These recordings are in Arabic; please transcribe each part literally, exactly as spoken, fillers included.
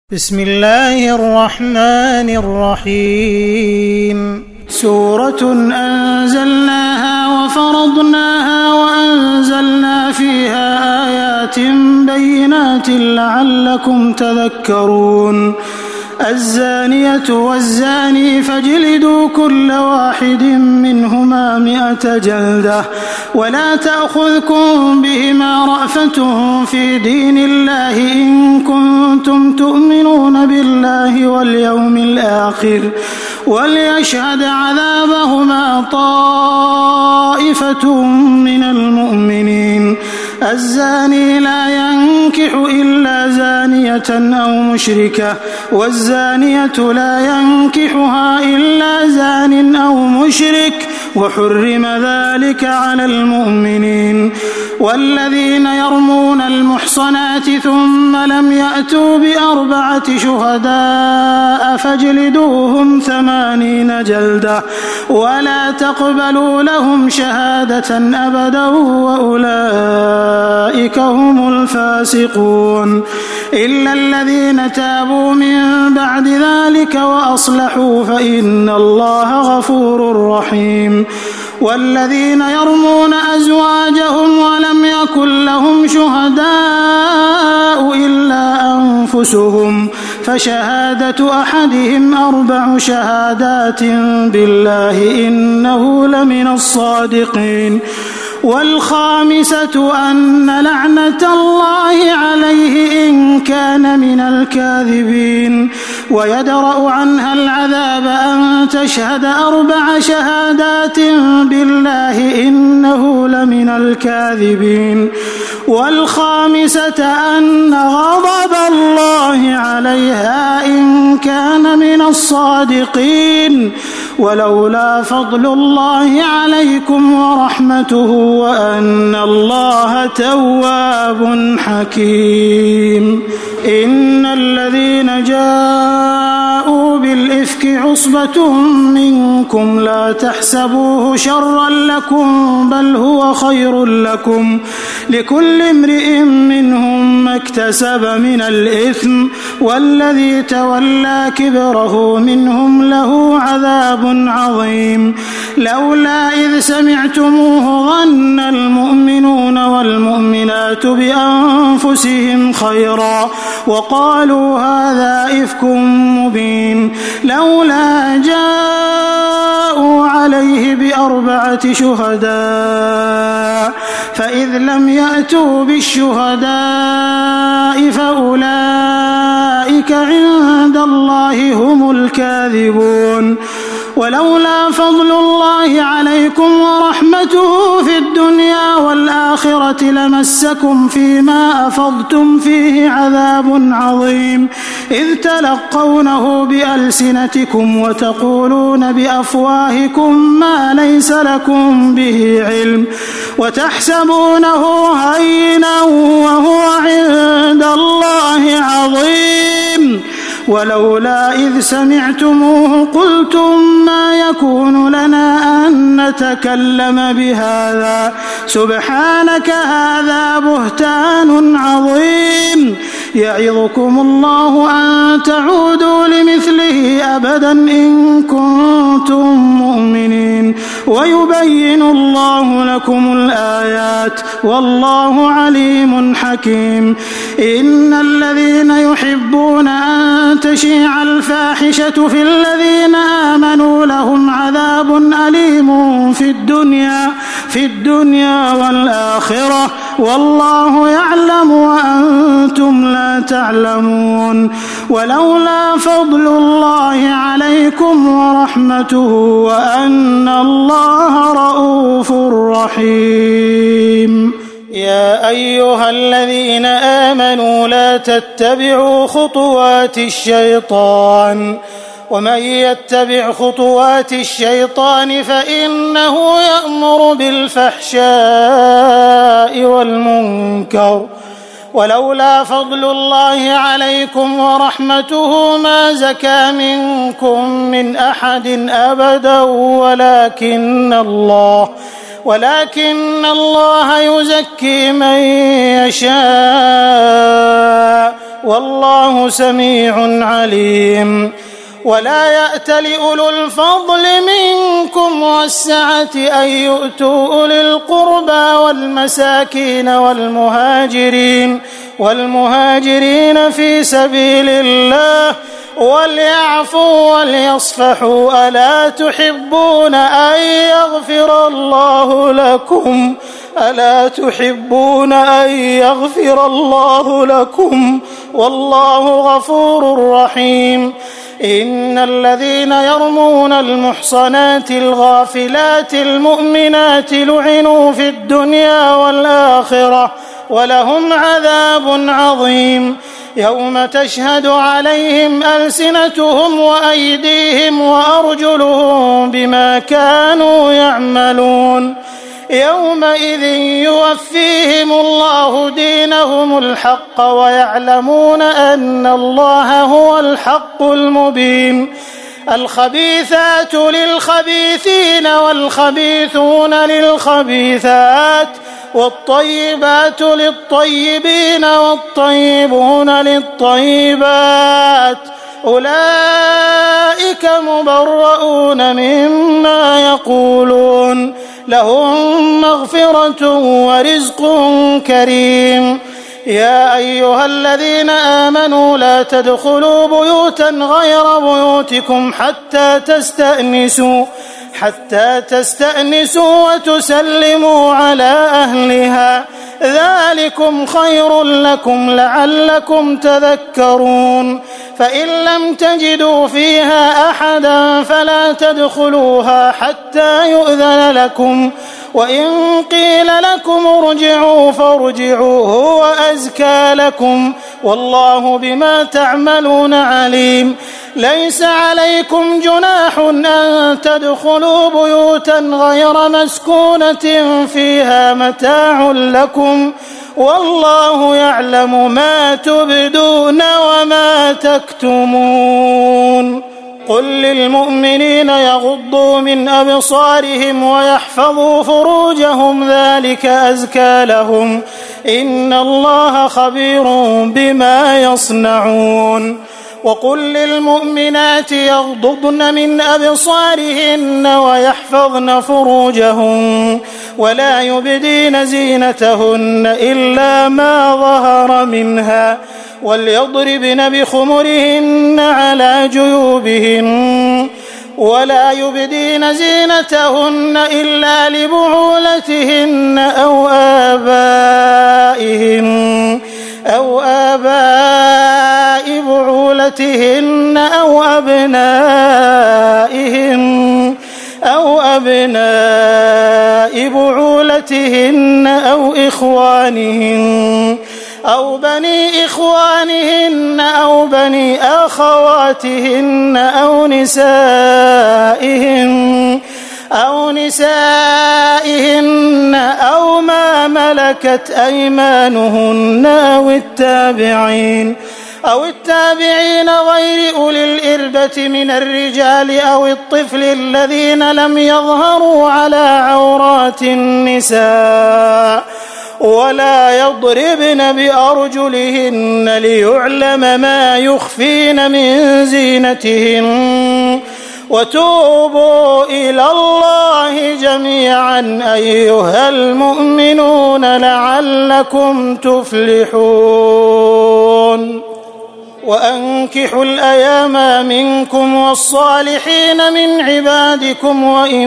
بسم الله الرحمن الرحيم سورة أنزلناها وفرضناها وأنزلنا فيها آيات بينات لعلكم تذكرون الزانية والزاني فاجلدوا كل واحد منهما مئة جلدة ولا تأخذكم بهما رأفة في دين الله إن كنتم تؤمنون بالله واليوم الآخر وليشهد عذابهما طائفة من المؤمنين الزاني لا ينكح إلا زانية أو مشركة والزانية لا ينكحها إلا زان أو مشرك وحرم ذلك على المؤمنين والذين يرمون المحصنات ثم لم يأتوا بأربعة شهداء فاجلدوهم ثمانين جلدة ولا تقبلوا لهم شهادة أبدا وأولئك هم الفاسقون إلا الذين تابوا من بعد ذلك وأصلحوا فإن الله غفور رحيم والذين يرمون أزواجهم ولم يكن لهم شهداء إلا أنفسهم فشهادة أحدهم أربع شهادات بالله إنه لمن الصادقين والخامسة أن لعنة الله عليه إن كان من الكاذبين ويدرأ عنها العذاب أن تشهد أربع شهادات بالله إنه لمن الكاذبين والخامسة أن غضب الله عليها إن كان من الصادقين ولولا فضل الله عليكم ورحمته وأن الله تواب حكيم إن الذين جاءوا بالإفك عصبة منكم لا تحسبوه شرا لكم بل هو خير لكم لكل امرئ منهم ما اكتسب من الإثم والذي تولى كبره منهم له عذاب عظيم لولا إذ سمعتموه ظن المؤمنون والمؤمنات بأنفسهم خيرا وقالوا هذا إفك مبين لولا جاءوا عليه بأربعة شهداء فإذ لم يأتوا بالشهداء فأولئك عند الله هم الكاذبون ولولا فضل الله عليكم ورحمته في الدنيا والآخرة لمسكم فيما أفضتم فيه عذاب عظيم إذ تلقونه بألسنتكم وتقولون بأفواهكم ما ليس لكم به علم وتحسبونه هينا وهو عند الله عظيم ولولا إذ سمعتموه قلتم ما يكون لنا أن نتكلم بهذا سبحانك هذا بهتان عظيم يعظكم الله أن تعودوا لمثله أبدا إن كنتم مؤمنين ويبين الله لكم الآيات والله عليم حكيم إن الذين يحبون أن تشيع الفاحشة في الذين آمنوا لهم عذاب أليم في الدنيا في الدنيا والآخرة والله يعلم وأنتم لا تعلمون ولولا فضل الله عليكم ورحمته وأن الله رؤوف رحيم يا أيها الذين آمنوا لا تتبعوا خطوات الشيطان ومن يتبع خطوات الشيطان فإنه يأمر بالفحشاء والمنكر ولولا فضل الله عليكم ورحمته ما زكى منكم من أحد أبدا ولكن الله ولكن الله يزكي من يشاء والله سميع عليم. ولا يأتل أولو الفضل منكم والسعة أن يؤتوا أولي القربى والمساكين والمهاجرين والمهاجرين في سبيل الله وليعفوا وليصفحوا ألا تحبون أن يغفر الله لكم ألا تحبون أن يغفر الله لكم والله غفور رحيم. إن الذين يرمون المحصنات الغافلات المؤمنات لعنوا في الدنيا والآخرة ولهم عذاب عظيم يوم تشهد عليهم ألسنتهم وأيديهم وأرجلهم بما كانوا يعملون يومئذ يوفيهم الله دينهم الحق ويعلمون أن الله هو الحق المبين. الخبيثات للخبيثين والخبيثون للخبيثات والطيبات للطيبين والطيبون للطيبات أولئك مبرؤون مما يقولون لهم مغفرة ورزق كريم. يا أيها الذين آمنوا لا تدخلوا بيوتا غير بيوتكم حتى تستأنسوا حتى تستأنسوا وتسلموا على أهلها ذلكم خير لكم لعلكم تذكرون. فإن لم تجدوا فيها أحدا فلا تدخلوها حتى يؤذن لكم وإن قيل لكم ارجعوا فارجعوا هو أزكى لكم والله بما تعملون عليم. ليس عليكم جناح أن تدخلوا بيوتا غير مسكونة فيها متاع لكم والله يعلم ما تبدون وما تكتمون. قل للمؤمنين يغضوا من أبصارهم ويحفظوا فروجهم ذلك أزكى لهم إن الله خبير بما يصنعون. وقل للمؤمنات يغضضن من أبصارهن ويحفظن فروجهن ولا يبدين زينتهن إلا ما ظهر منها وليضربن بخمرهن على جيوبهن ولا يبدين زينتهن إلا لبعولتهن أو آبائهن أو آباء بعولتهن أو أبنائهن أو أبناء بعولتهن أو إخوانهن أو بني إخوانهن أو بني أخواتهن أو نسائهن أو نسائهن أو ما ملكت أيمانهن أو التابعين أو التابعين غير أولي الإربة من الرجال أو الطفل الذين لم يظهروا على عورات النساء ولا يضربن بأرجلهن ليعلم ما يخفين من زينتهن وتوبوا إلى الله جميعا أيها المؤمنون لعلكم تفلحون. وأنكحوا الأيام منكم والصالحين من عبادكم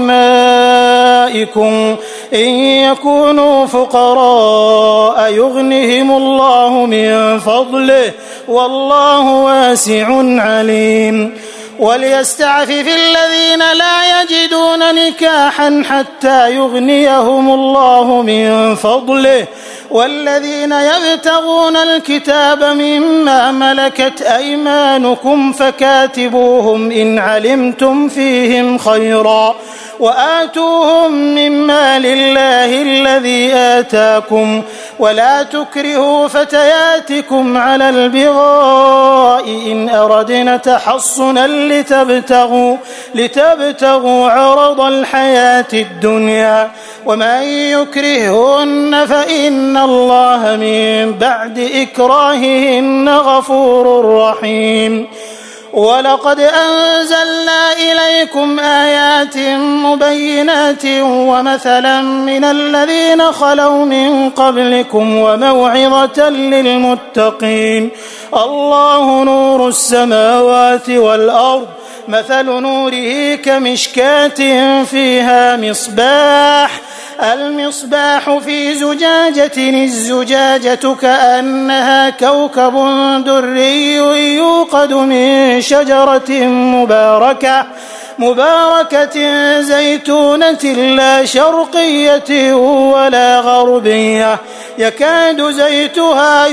وإمائكم إن يكونوا فقراء يغنهم الله من فضله والله واسع عليم. وليستعفف الذين لا يجدون نكاحا حتى يغنيهم الله من فضله والذين يبتغون الكتاب مما ملكت أيمانكم فكاتبوهم إن علمتم فيهم خيرا وآتوهم مما لله الذي آتاكم ولا تكرهوا فتياتكم على البغاء إن أردنا تحصنا لتبتغوا, لتبتغوا عرض الحياة الدنيا ومن يكرههن فإن الله من بعد إكراههن غفور رحيم. ولقد أنزلنا إليكم آيات مبينات ومثلا من الذين خلوا من قبلكم وموعظة للمتقين. الله نور السماوات والأرض، مثل نوره كمشكاة فيها مصباح، المصباح في زجاجة، الزجاجة كأنها كوكب دري يوقد من شجرة مباركة مباركة زيتونة لا شرقية ولا غربية، يكاد زيتها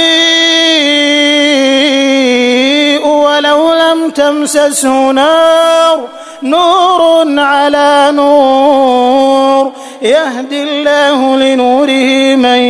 يضيء ولو لم تمسسه نار، نور على نور، يهدي الله لنوره من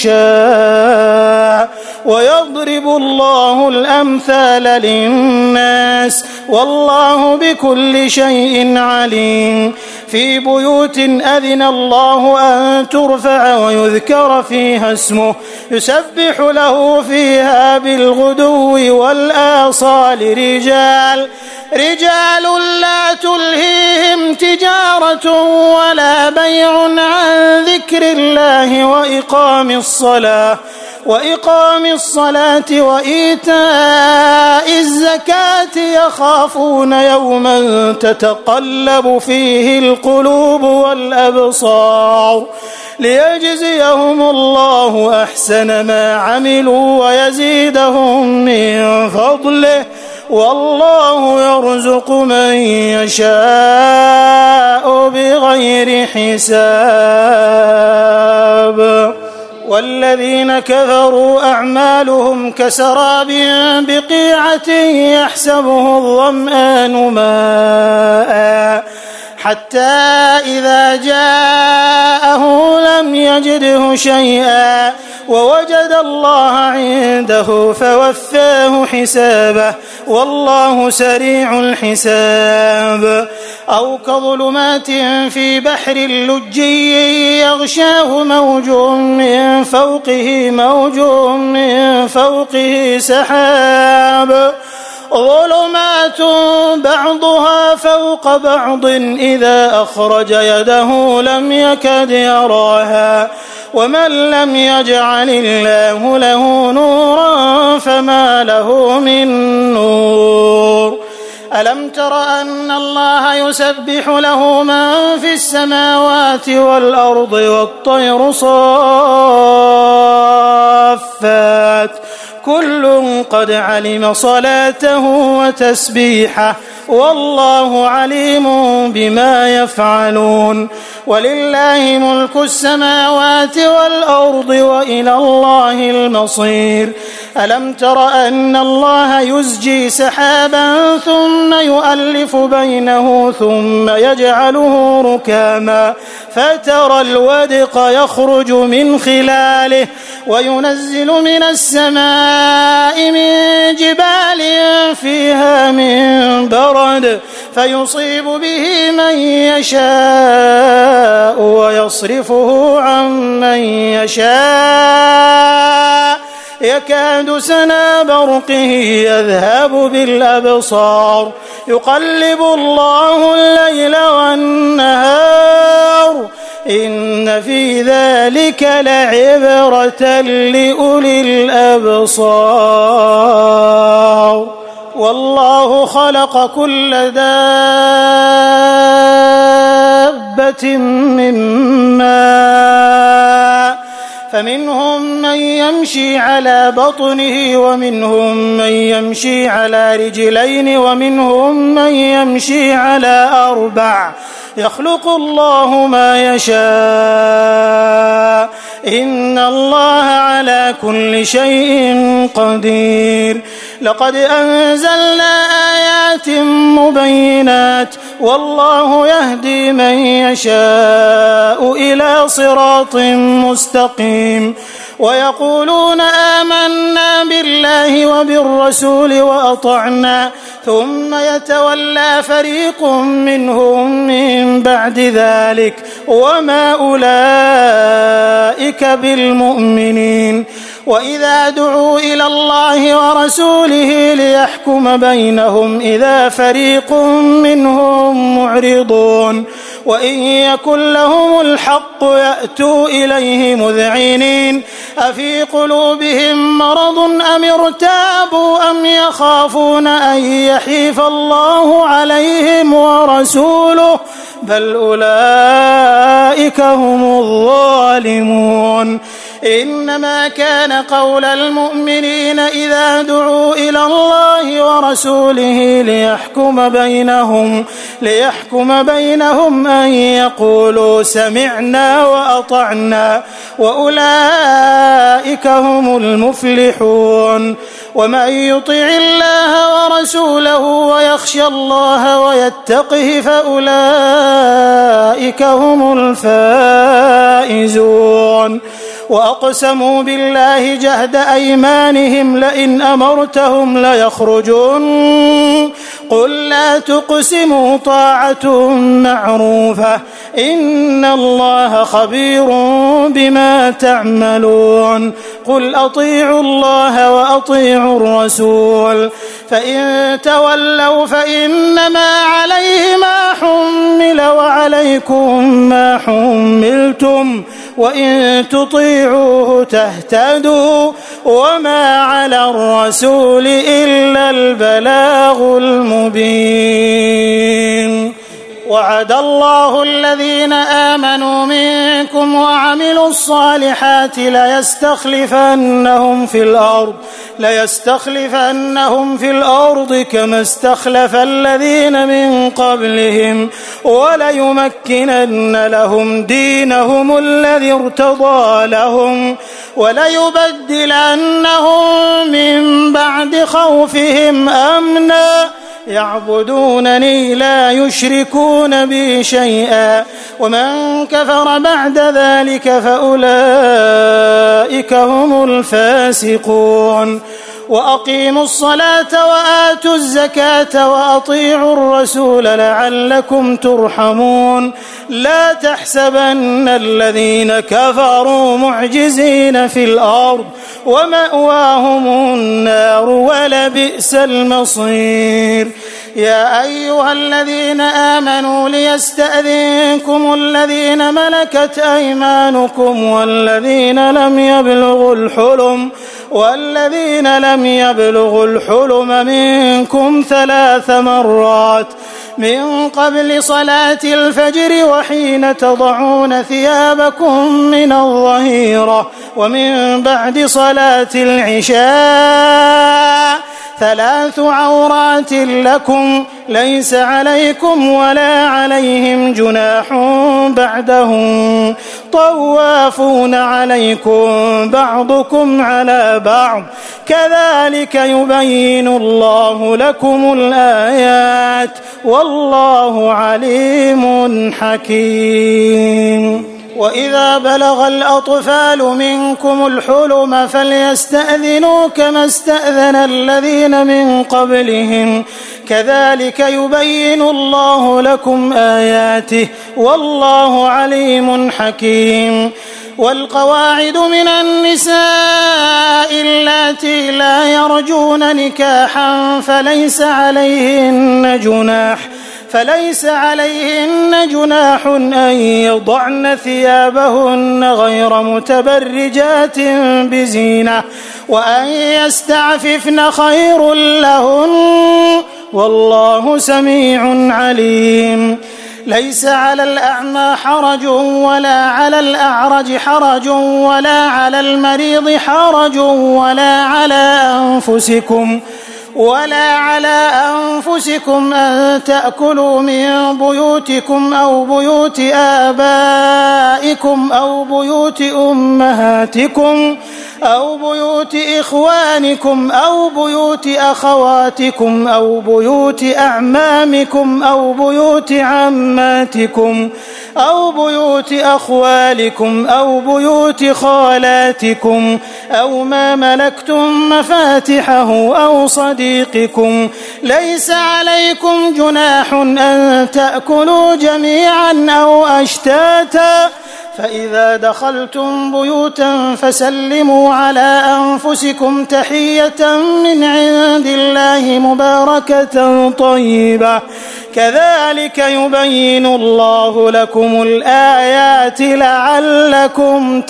يشاء ويضرب الله الأمثال للناس والله بكل شيء عليم. في بيوت أذن الله أن ترفع ويذكر فيها اسمه يسبح له فيها بالغدو والآصال رجال رجال لا تلهيهم تجارة ولا بيع عن ذكر الله وإقام الصلاة وإقام الصلاة وإيتاء الزكاة يخافون يوما تتقلب فيه القلوب والأبصار ليجزيهم الله أحسن ما عملوا ويزيدهم من فضله والله يرزق من يشاء بغير حساب. والذين كفروا أعمالهم كسراب بقيعة يحسبه الظمآن ماء حتى إذا جاءه لم يجده شيئا ووجد الله عنده فوفاه حسابه والله سريع الحساب. أو كظلمات في بحر لجي يغشاه موج من فوقه موج من فوقه سحاب ظلمات بعضها فوق بعض إذا أخرج يده لم يكد يراها ومن لم يجعل الله له نورا فما له من نور. ألم تر أن الله يسبح له من في السماوات والأرض والطير صافات كل قد علم صلاته وتسبيحه والله عليم بما يفعلون. ولله ملك السماوات والأرض وإلى الله المصير. ألم تر أن الله يزجي سحابا ثم يؤلف بينه ثم يجعله ركاما فترى الودق يخرج من خلاله وينزل من السماء من جبال فيها من برد فيصيب به من يشاء ويصرفه عن من يشاء يكاد سنا برقه يذهب بالأبصار يقلب الله الليل والنهار إن في ذلك لعبرة لأولي الأبصار. والله خلق كل دابة من ماء فمنهم من يمشي على بطنه ومنهم من يمشي على رجلين ومنهم من يمشي على أربع يخلق الله ما يشاء إن الله على كل شيء قدير. لقد أنزلنا آيات مبينات والله يهدي من يشاء إلى صراط مستقيم. ويقولون آمنا بالله وبالرسول وأطعنا ثم يتولى فريق منهم من بعد ذلك وما أولئك بالمؤمنين وإذا دعوا إلى الله ورسوله ليحكم بينهم إذا فريق منهم معرضون وإن يكن لهم الحق يأتوا إليه مذعنين أفي قلوبهم مرض أم ارتابوا أم يخافون أن يحيف الله عليهم ورسوله بل أولئك هم الظالمون إنما كان قول المؤمنين إذا دعوا إلى الله ورسوله ليحكم بينهم ليحكم بينهم أن يقولوا سمعنا وأطعنا وأولئك هم المفلحون ومن يطع الله ورسوله ويخشى الله ويتقه فأولئك هم الفائزون وأقسموا بالله جهد أيمانهم لئن أمرتهم ليخرجون قل لا تقسموا طاعة معروفة إن الله خبير بما تعملون قل أطيعوا الله وأطيعوا الرسول فإن تولوا فإنما عليه ما حمل وعليكم ما حملتم وإن تطيعوه تهتدوا وما على الرسول إلا البلاغ المبين وعد الله الذين آمنوا منكم وعملوا الصالحات ليستخلفنهم في الأرض ليستخلفنهم في الأرض كما استخلف الذين من قبلهم وليمكنن لهم دينهم الذي ارتضى لهم وليبدلنهم من بعد خوفهم أمنا يعبدونني لا يشركون بي شيئا ومن كفر بعد ذلك فأولئك هم الفاسقون وأقيموا الصلاة وآتوا الزكاة وأطيعوا الرسول لعلكم ترحمون لا تحسبن الذين كفروا معجزين في الأرض ومأواهم النار ولبئس المصير يا أيها الذين آمنوا ليستأذنكم الذين ملكت أيمانكم والذين لم يبلغوا الحلم والذين لم يبلغوا الحلم منكم ثلاث مرات من قبل صلاة الفجر وحين تضعون ثيابكم من الظهيرة ومن بعد صلاة العشاء ثلاث عورات لكم ليس عليكم ولا عليهم جناح بعدهم طوافون عليكم بعضكم على بعض كذلك يبين الله لكم الآيات والله عليم حكيم وإذا بلغ الأطفال منكم الحلم فليستأذنوا كما استأذن الذين من قبلهم كذلك يبين الله لكم آياته والله عليم حكيم والقواعد من النساء اللاتي لا يرجون نكاحا فليس عليهن جناح فليس عليهن جناح أن يضعن ثيابهن غير متبرجات بزينة وأن يستعففن خير لهن والله سميع عليم ليس على الأعمى حرج ولا على الأعرج حرج ولا على المريض حرج ولا على أنفسكم ولا على أنفسكم أن تأكلوا من بيوتكم أو بيوت آبائكم أو بيوت أمهاتكم أو بيوت إخوانكم أو بيوت أخواتكم أو بيوت أعمامكم أو بيوت عماتكم أو بيوت أخوالكم أو بيوت خالاتكم أو ما ملكتم مفاتحه أو صديقكم ليس عليكم جناح أن تأكلوا جميعا أو أشتاتا فإذا دخلتم بيوتا فسلموا على أنفسكم تحية من عند الله مباركة طيبة كذلك يبين الله لكم الآيات لعلكم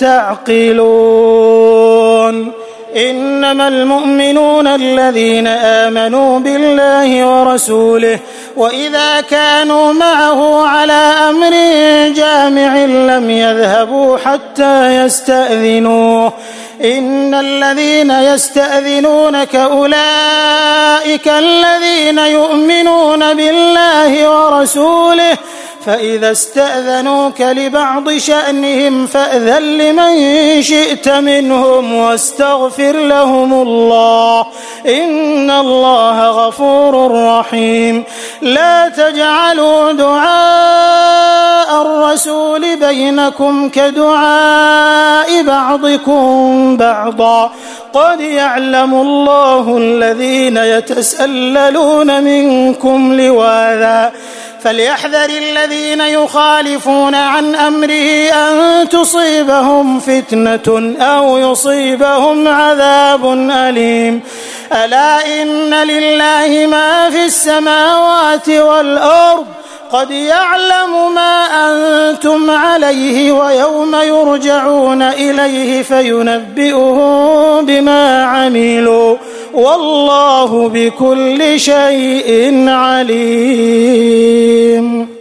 تعقلون إنما المؤمنون الذين آمنوا بالله ورسوله وإذا كانوا معه على أمر جامع لم يذهبوا حتى يستأذنوه إن الذين يستأذنونك أولئك الذين يؤمنون بالله ورسوله فإذا استأذنوك لبعض شأنهم فأذن لمن شئت منهم واستغفر لهم الله إن الله غفور رحيم لا تجعلوا دعاء الرسول بينكم كدعاء بعضكم بعضا قد يعلم الله الذين يتسللون منكم لواذا فليحذر الذين يخالفون عن أمره أن تصيبهم فتنة أو يصيبهم عذاب أليم ألا إن لله ما في السماوات والأرض قد يعلم ما أنتم عليه ويوم يرجعون إليه فينبئهم بما عملوا والله بكل شيء عليم.